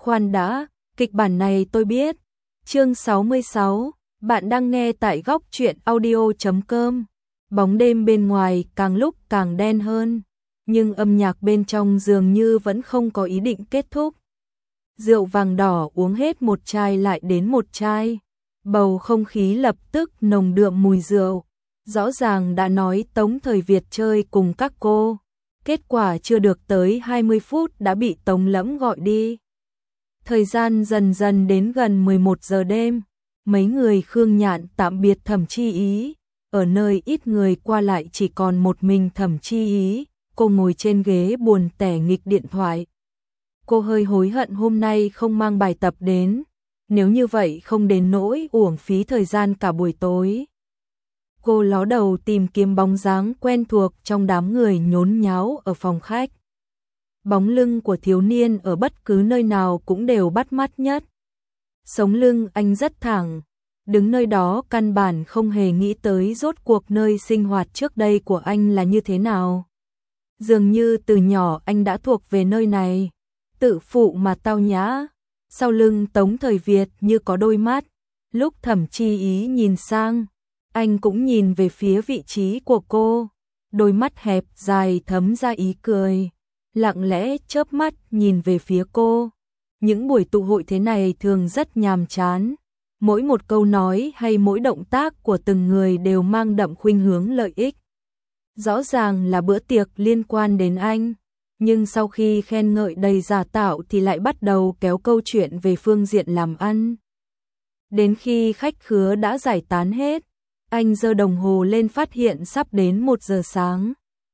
Khoan đã, kịch bản này tôi biết. Chương 66, bạn đang nghe tại góc truyện audio.com. Bóng đêm bên ngoài càng lúc càng đen hơn, nhưng âm nhạc bên trong dường như vẫn không có ý định kết thúc. Rượu vàng đỏ uống hết một chai lại đến một chai, bầu không khí lập tức nồng đượm mùi rượu. Rõ ràng đã nói Tống Thời Việt chơi cùng các cô, kết quả chưa được tới 20 phút đã bị Tống Lẫm gọi đi. Thời gian dần dần đến gần 11 giờ đêm, mấy người Khương Nhạn tạm biệt Thẩm Chi Ý, ở nơi ít người qua lại chỉ còn một mình Thẩm Chi Ý, cô ngồi trên ghế buồn tẻ nghịch điện thoại. Cô hơi hối hận hôm nay không mang bài tập đến, nếu như vậy không đến nỗi uổng phí thời gian cả buổi tối. Cô ló đầu tìm kiếm bóng dáng quen thuộc trong đám người nhốn nháo ở phòng khách. Bóng lưng của thiếu niên ở bất cứ nơi nào cũng đều bắt mắt nhất. Sống lưng anh rất thẳng, đứng nơi đó căn bản không hề nghĩ tới rốt cuộc nơi sinh hoạt trước đây của anh là như thế nào. Dường như từ nhỏ anh đã thuộc về nơi này, tự phụ mà tao nhã. Sau lưng Tống Thời Việt như có đôi mắt, lúc Thẩm Chi Ý nhìn sang, anh cũng nhìn về phía vị trí của cô, đôi mắt hẹp dài thấm ra ý cười, lặng lẽ chớp mắt nhìn về phía cô. Những buổi tụ hội thế này thường rất nhàm chán, mỗi một câu nói hay mỗi động tác của từng người đều mang đậm khuynh hướng lợi ích. Rõ ràng là bữa tiệc liên quan đến anh, nhưng sau khi khen ngợi đầy giả tạo thì lại bắt đầu kéo câu chuyện về phương diện làm ăn. Đến khi khách khứa đã giải tán hết, anh giơ đồng hồ lên phát hiện sắp đến 1 giờ sáng.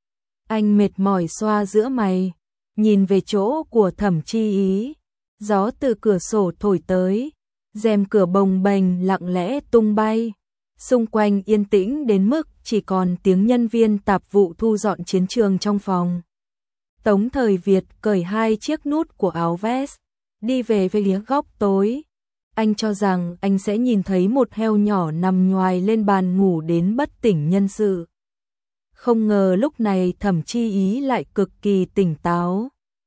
Anh mệt mỏi xoa giữa mày, nhìn về chỗ của Thẩm Chi Ý. Gió từ cửa sổ thổi tới, rèm cửa bồng bềnh lặng lẽ tung bay. Xung quanh yên tĩnh đến mức chỉ còn tiếng nhân viên tạp vụ thu dọn chiến trường trong phòng. Tống Thời Việt cởi 2 chiếc nút của áo vest, đi về phía góc tối. Anh cho rằng anh sẽ nhìn thấy một heo nhỏ nằm nhoài lên bàn ngủ đến bất tỉnh nhân sự. Không ngờ lúc này Thẩm Chi Ý lại cực kỳ tỉnh táo.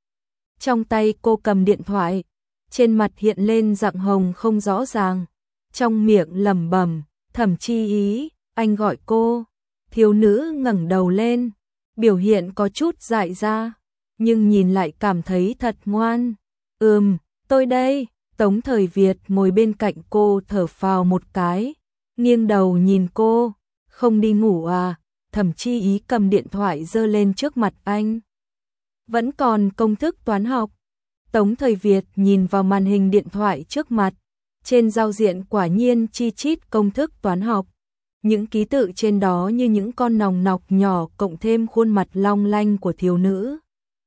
Trong tay cô cầm điện thoại, trên mặt hiện lên dạng hồng không rõ ràng, trong miệng lẩm bẩm, "Thẩm Chi Ý, anh gọi cô." Thiếu nữ ngẩng đầu lên, biểu hiện có chút dại ra, nhưng nhìn lại cảm thấy thật ngoan. Tôi đây." Tống Thời Việt ngồi bên cạnh cô thở phào một cái, nghiêng đầu nhìn cô, "Không đi ngủ à?" Thẩm Chi Ý cầm điện thoại giơ lên trước mặt anh. "Vẫn còn công thức toán học." Tống Thời Việt nhìn vào màn hình điện thoại trước mặt, trên giao diện quả nhiên chi chít công thức toán học. Những ký tự trên đó như những con nòng nọc nhỏ cộng thêm khuôn mặt long lanh của thiếu nữ.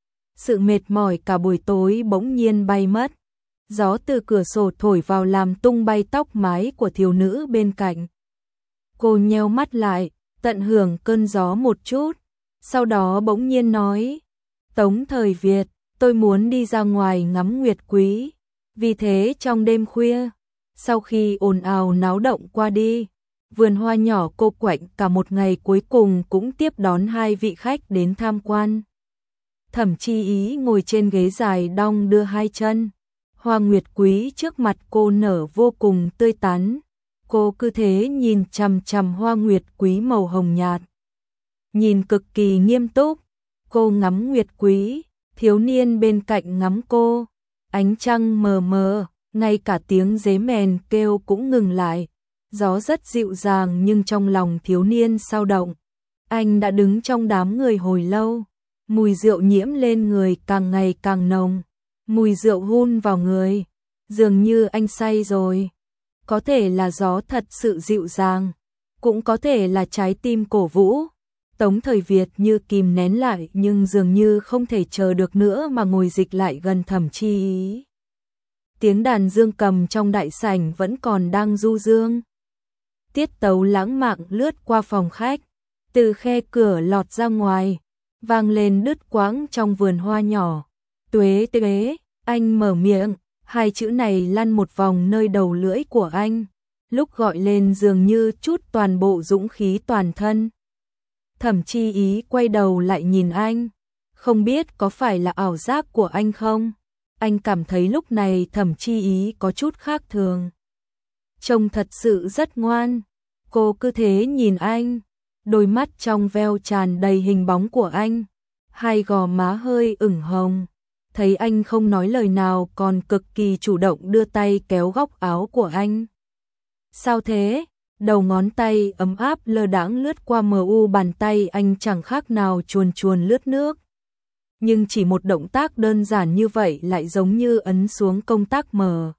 Sự mệt mỏi cả buổi tối bỗng nhiên bay mất. Gió từ cửa sổ thổi vào làm tung bay tóc mái của thiếu nữ bên cạnh. Cô nheo mắt lại, tận hưởng cơn gió một chút, sau đó bỗng nhiên nói, "Tống Thời Việt, tôi muốn đi ra ngoài ngắm nguyệt quý." Vì thế trong đêm khuya, sau khi ồn ào náo động qua đi, vườn hoa nhỏ cô quạnh cả một ngày cuối cùng cũng tiếp đón 2 vị khách đến tham quan. Thẩm Chi Ý ngồi trên ghế dài đong đưa 2 chân. Hoa nguyệt quý trước mặt cô nở vô cùng tươi tắn. Cô cứ thế nhìn chằm chằm hoa nguyệt quý màu hồng nhạt, nhìn cực kỳ nghiêm túc. Cô ngắm nguyệt quý, thiếu niên bên cạnh ngắm cô. Ánh trăng mờ mờ, ngay cả tiếng dế mèn kêu cũng ngừng lại. Gió rất dịu dàng nhưng trong lòng thiếu niên sao động. Anh đã đứng trong đám người hồi lâu, mùi rượu nhiễm lên người càng ngày càng nồng. Mùi rượu hun vào người, dường như anh say rồi. Có thể là gió thật sự dịu dàng, cũng có thể là trái tim cổ vũ. Tống Thời Việt như kìm nén lại nhưng dường như không thể chờ được nữa mà ngồi dịch lại gần Thẩm Chi Ý. Tiếng đàn dương cầm trong đại sảnh vẫn còn đang du dương. Tiết tấu lãng mạn lướt qua phòng khách, từ khe cửa lọt ra ngoài, vang lên đứt quãng trong vườn hoa nhỏ. "Tuế tuế." Anh mở miệng, 2 chữ này lăn một vòng nơi đầu lưỡi của anh, lúc gọi lên dường như chút toàn bộ dũng khí toàn thân. Thẩm Chi Ý quay đầu lại nhìn anh, không biết có phải là ảo giác của anh không, Anh cảm thấy lúc này Thẩm Chi Ý có chút khác thường. Trông thật sự rất ngoan. Cô cứ thế nhìn anh, đôi mắt trong veo tràn đầy hình bóng của anh, hai gò má hơi ửng hồng. Thấy anh không nói lời nào còn cực kỳ chủ động đưa tay kéo góc áo của anh. Sao thế? Đầu ngón tay ấm áp lơ đãng lướt qua mờ u bàn tay anh chẳng khác nào chuồn chuồn lướt nước. Nhưng chỉ một động tác đơn giản như vậy lại giống như ấn xuống công tắc mở.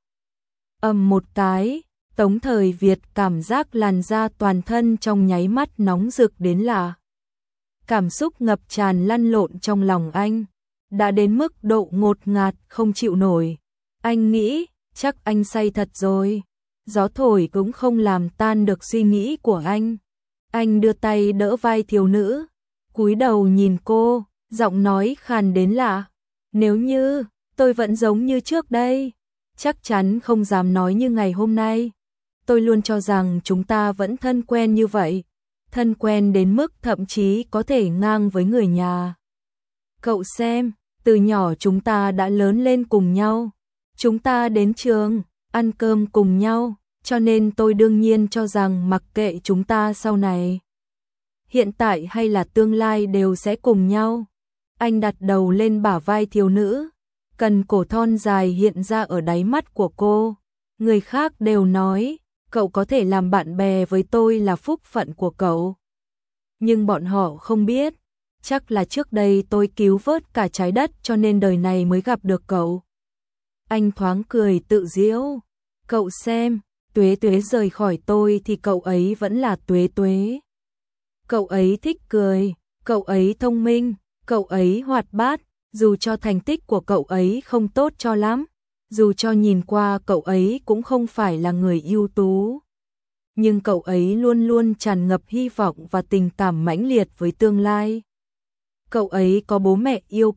Ầm một cái, Tống Thời Việt cảm giác làn da toàn thân trong nháy mắt nóng rực đến lạ. Cảm xúc ngập tràn lăn lộn trong lòng anh, đã đến mức độ ngột ngạt không chịu nổi. Anh nghĩ, chắc anh say thật rồi. Gió thổi cũng không làm tan được suy nghĩ của anh. Anh đưa tay đỡ vai thiếu nữ, cúi đầu nhìn cô, giọng nói khàn đến lạ. Nếu như tôi vẫn giống như trước đây, chắc chắn không dám nói như ngày hôm nay. Tôi luôn cho rằng chúng ta vẫn thân quen như vậy, thân quen đến mức thậm chí có thể ngang với người nhà. Cậu xem, từ nhỏ chúng ta đã lớn lên cùng nhau, chúng ta đến trường, ăn cơm cùng nhau, cho nên tôi đương nhiên cho rằng mặc kệ chúng ta sau này, hiện tại hay là tương lai đều sẽ cùng nhau. Anh đặt đầu lên bả vai thiếu nữ, cần cổ thon dài hiện ra ở đáy mắt của cô. Người khác đều nói, cậu có thể làm bạn bè với tôi là phúc phận của cậu. Nhưng bọn họ không biết, chắc là trước đây tôi cứu vớt cả trái đất cho nên đời này mới gặp được cậu. Anh thoáng cười tự giễu, cậu xem, Tuế Tuế rời khỏi tôi thì cậu ấy vẫn là Tuế Tuế. Cậu ấy thích cười, cậu ấy thông minh, cậu ấy hoạt bát, dù cho thành tích của cậu ấy không tốt cho lắm, dù cho nhìn qua cậu ấy cũng không phải là người ưu tú, nhưng cậu ấy luôn luôn tràn ngập hy vọng và tình cảm mãnh liệt với tương lai. Cậu ấy có bố mẹ yêu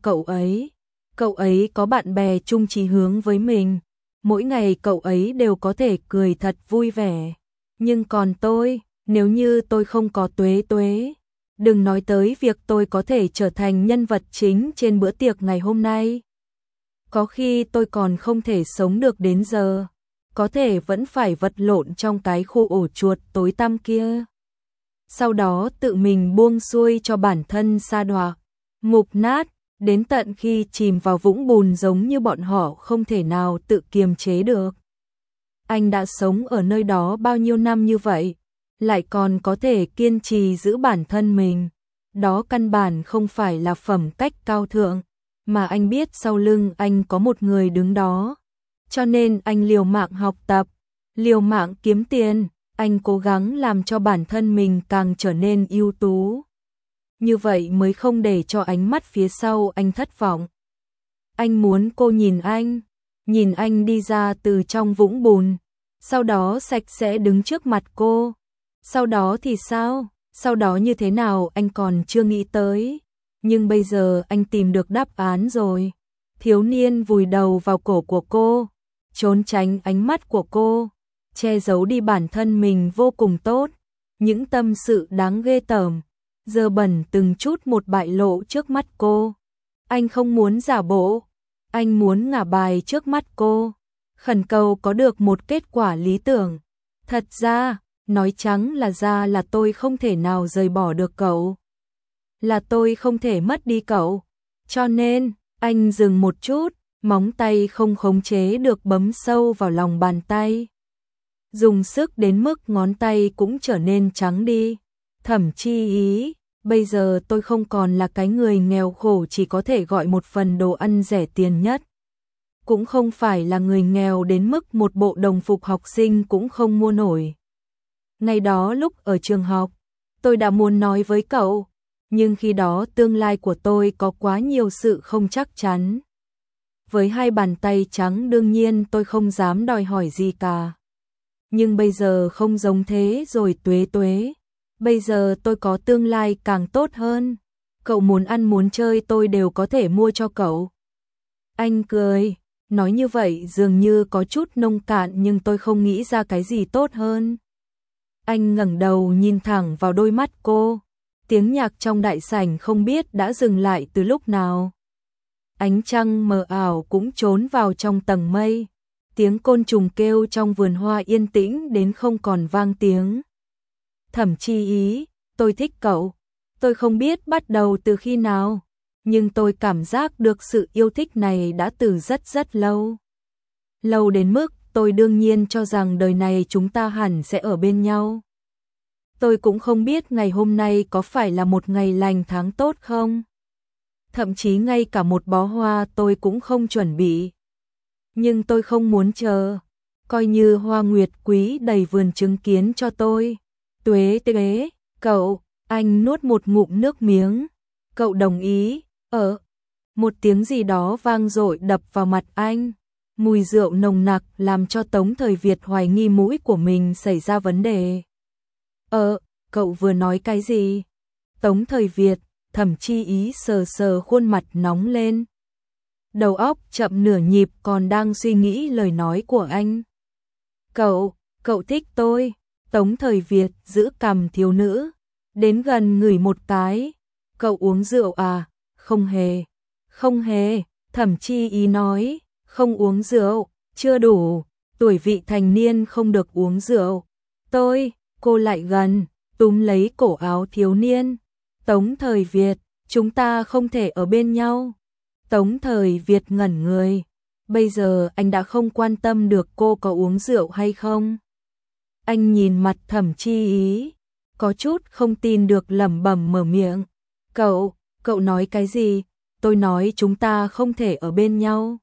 cậu ấy có bạn bè chung chí hướng với mình, mỗi ngày cậu ấy đều có thể cười thật vui vẻ. Nhưng còn tôi, nếu như tôi không có Tuế Tuế, đừng nói tới việc tôi có thể trở thành nhân vật chính trên bữa tiệc ngày hôm nay. Có khi tôi còn không thể sống được đến giờ, có thể vẫn phải vật lộn trong cái khu ổ chuột tối tăm kia. Sau đó tự mình buông xuôi cho bản thân sa đọa, mục nát, đến tận khi chìm vào vũng bùn giống như bọn họ không thể nào tự kiềm chế được. Anh đã sống ở nơi đó bao nhiêu năm như vậy, lại còn có thể kiên trì giữ bản thân mình. Đó căn bản không phải là phẩm cách cao thượng, mà anh biết sau lưng anh có một người đứng đó. Cho nên anh liều mạng học tập, liều mạng kiếm tiền, anh cố gắng làm cho bản thân mình càng trở nên ưu tú. Như vậy mới không để cho ánh mắt phía sau anh thất vọng. Anh muốn cô nhìn anh đi ra từ trong vũng bùn, sau đó sạch sẽ đứng trước mặt cô. Sau đó thì sao? Sau đó như thế nào anh còn chưa nghĩ tới. Nhưng bây giờ anh tìm được đáp án rồi. Thiếu niên vùi đầu vào cổ của cô, trốn tránh ánh mắt của cô, che giấu đi bản thân mình vô cùng tốt. Những tâm sự đáng ghê tởm, dơ bẩn từng chút một bại lộ trước mắt cô. Anh không muốn giả bộ, anh muốn ngả bài trước mắt cô, khẩn cầu có được một kết quả lý tưởng. Thật ra, nói trắng ra là tôi không thể nào rời bỏ được cậu. Là tôi không thể mất đi cậu. Cho nên, anh dừng một chút, móng tay không khống chế được bấm sâu vào lòng bàn tay. Dùng sức đến mức ngón tay cũng trở nên trắng đi. Thẩm Chi Ý, bây giờ tôi không còn là cái người nghèo khổ chỉ có thể gọi một phần đồ ăn rẻ tiền nhất. Cũng không phải là người nghèo đến mức một bộ đồng phục học sinh cũng không mua nổi. Ngày đó lúc ở trường học, tôi đã muốn nói với cậu, nhưng khi đó tương lai của tôi có quá nhiều sự không chắc chắn. Với hai bàn tay trắng đương nhiên tôi không dám đòi hỏi gì cả. Nhưng bây giờ không giống thế rồi Tuế Tuế. Bây giờ tôi có tương lai càng tốt hơn. Cậu muốn ăn muốn chơi tôi đều có thể mua cho cậu. Anh cười, nói như vậy dường như có chút nông cạn nhưng tôi không nghĩ ra cái gì tốt hơn. Anh ngẩng đầu nhìn thẳng vào đôi mắt cô. Tiếng nhạc trong đại sảnh không biết đã dừng lại từ lúc nào. ánh trăng mờ ảo cũng trốn vào trong tầng mây. Tiếng côn trùng kêu trong vườn hoa yên tĩnh đến không còn vang tiếng. Thẩm Chi Ý, tôi thích cậu. Tôi không biết bắt đầu từ khi nào, nhưng tôi cảm giác được sự yêu thích này đã từ rất rất lâu. Lâu đến mức tôi đương nhiên cho rằng đời này chúng ta hẳn sẽ ở bên nhau. Tôi cũng không biết ngày hôm nay có phải là một ngày lành tháng tốt không. Thậm chí ngay cả một bó hoa tôi cũng không chuẩn bị. Nhưng tôi không muốn chờ, coi như hoa nguyệt quý đầy vườn chứng kiến cho tôi. Tuế tuế, cậu, anh nuốt một ngụm nước miếng. Cậu đồng ý, một tiếng gì đó vang dội đập vào mặt anh. Mùi rượu nồng nặc làm cho Tống Thời Việt hoài nghi mũi của mình xảy ra vấn đề. Cậu vừa nói cái gì? Tống Thời Việt, Thẩm Chi Ý sờ sờ khuôn mặt nóng lên. Đầu óc chậm nửa nhịp còn đang suy nghĩ lời nói của anh. Cậu thích tôi. Tống Thời Việt giữ cằm thiếu nữ, đến gần ngửi một cái. Cậu uống rượu à? Không hề, Thẩm Chi Ý nói, không uống rượu, chưa đủ, tuổi vị thành niên không được uống rượu. Cô lại gần, túm lấy cổ áo thiếu niên. Tống Thời Việt, chúng ta không thể ở bên nhau. Tống Thời Việt ngẩn người, bây giờ anh đã không quan tâm được cô có uống rượu hay không. Anh nhìn mặt Thẩm Chi Ý, có chút không tin được lẩm bẩm mở miệng. Cậu nói cái gì? Tôi nói chúng ta không thể ở bên nhau.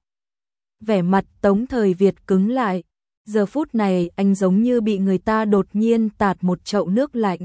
Vẻ mặt Tống Thời Việt cứng lại, giờ phút này anh giống như bị người ta đột nhiên tạt một chậu nước lạnh.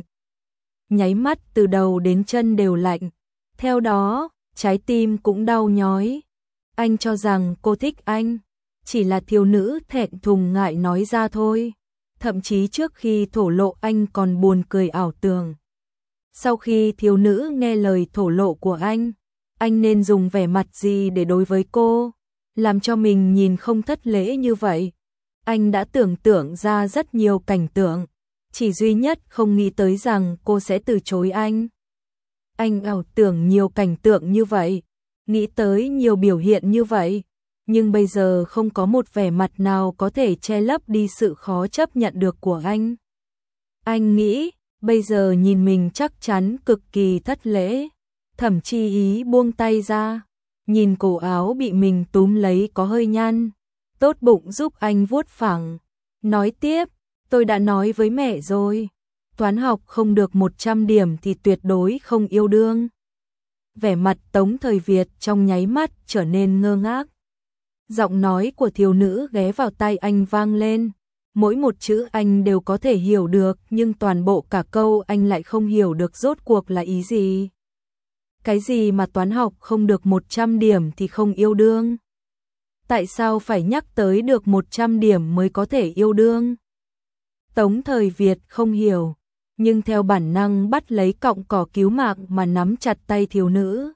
Nháy mắt từ đầu đến chân đều lạnh, theo đó trái tim cũng đau nhói. Anh cho rằng cô thích anh, chỉ là thiếu nữ thẹn thùng ngại nói ra thôi. Thậm chí trước khi thổ lộ anh còn buồn cười ảo tưởng. Sau khi thiếu nữ nghe lời thổ lộ của anh nên dùng vẻ mặt gì để đối với cô, làm cho mình nhìn không thất lễ như vậy. Anh đã tưởng tượng ra rất nhiều cảnh tượng, chỉ duy nhất không nghĩ tới rằng cô sẽ từ chối anh. Anh ảo tưởng nhiều cảnh tượng như vậy, nghĩ tới nhiều biểu hiện như vậy, nhưng bây giờ không có một vẻ mặt nào có thể che lấp đi sự khó chấp nhận được của anh. Anh nghĩ, bây giờ nhìn mình chắc chắn cực kỳ thất lễ. Thẩm Chi Ý buông tay ra, nhìn cổ áo bị mình túm lấy có hơi nhăn, tốt bụng giúp anh vuốt phẳng. Nói tiếp, tôi đã nói với mẹ rồi, toán học không được 100 điểm thì tuyệt đối không yêu đương. Vẻ mặt Tống Thời Việt trong nháy mắt trở nên ngơ ngác. Giọng nói của thiếu nữ ghé vào tai anh vang lên, mỗi một chữ anh đều có thể hiểu được, nhưng toàn bộ cả câu anh lại không hiểu được rốt cuộc là ý gì. Cái gì mà toán học không được 100 điểm thì không yêu đương? Tại sao phải nhắc tới được 100 điểm mới có thể yêu đương? Tống Thời Việt không hiểu, nhưng theo bản năng bắt lấy cọng cỏ cứu mạng mà nắm chặt tay thiếu nữ.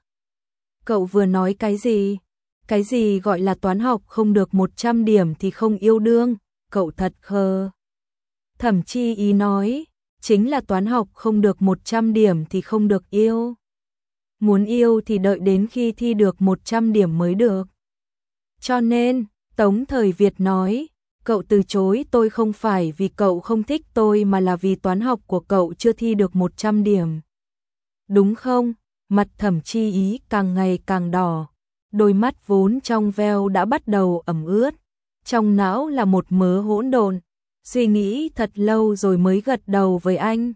Cậu vừa nói cái gì? Cái gì gọi là toán học không được 100 điểm thì không yêu đương? Cậu thật khờ. Thẩm Chi Ý nói, chính là toán học không được 100 điểm thì không được yêu. Muốn yêu thì đợi đến khi thi được 100 điểm mới được. Cho nên, Tống Thời Việt nói, cậu từ chối tôi không phải vì cậu không thích tôi mà là vì toán học của cậu chưa thi được 100 điểm. Đúng không? Mặt Thẩm Chi Ý càng ngày càng đỏ, đôi mắt vốn trong veo đã bắt đầu ẩm ướt, trong não là một mớ hỗn độn, suy nghĩ thật lâu rồi mới gật đầu với anh.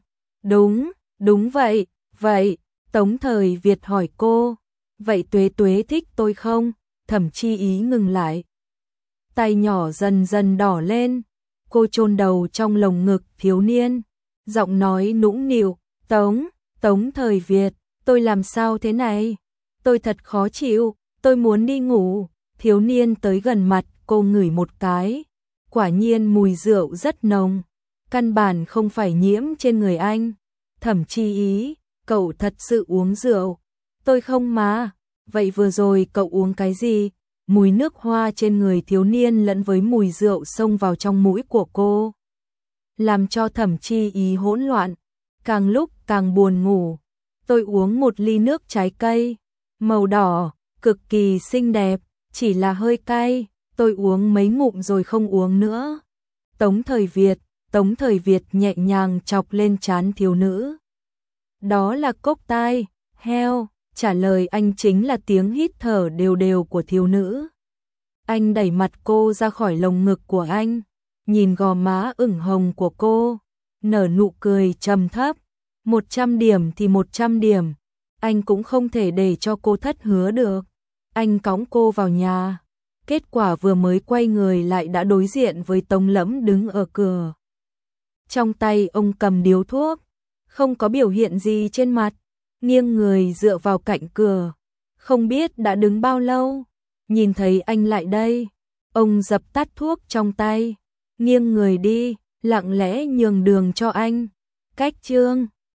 Đúng vậy. Tống Thời Việt hỏi cô, vậy Tuế Tuế thích tôi không? Thẩm Chi Ý ngừng lại, tay nhỏ dần dần đỏ lên, cô chôn đầu trong lồng ngực thiếu niên, giọng nói nũng nịu, Tống Thời Việt, tôi làm sao thế này? Tôi thật khó chịu, tôi muốn đi ngủ. Thiếu niên tới gần mặt cô ngửi một cái, quả nhiên mùi rượu rất nồng, căn bản không phải nhiễm trên người anh. Thẩm Chi Ý, cậu thật sự uống rượu? Tôi không mà. Vậy vừa rồi cậu uống cái gì? Mùi nước hoa trên người thiếu niên lẫn với mùi rượu xông vào trong mũi của cô, làm cho Thẩm Chi Ý hỗn loạn, càng lúc càng buồn ngủ. Tôi uống một ly nước trái cây, màu đỏ. cực kỳ xinh đẹp, chỉ là hơi cay, tôi uống mấy ngụm rồi không uống nữa. Tống Thời Việt nhẹ nhàng chọc lên trán thiếu nữ. Đó là cốc tai, heo, trả lời anh chính là tiếng hít thở đều đều của thiếu nữ. Anh đẩy mặt cô ra khỏi lồng ngực của anh, nhìn gò má ửng hồng của cô, nở nụ cười trầm thấp. 100 điểm thì 100 điểm, anh cũng không thể để cho cô thất hứa được. Anh cõng cô vào nhà, kết quả vừa mới quay người lại đã đối diện với Tống Lẫm đứng ở cửa. Trong tay ông cầm điếu thuốc, không có biểu hiện gì trên mặt, nghiêng người dựa vào cạnh cửa, không biết đã đứng bao lâu. Nhìn thấy anh lại đây, ông dập tắt thuốc trong tay, nghiêng người đi, lặng lẽ nhường đường cho anh. Cách chương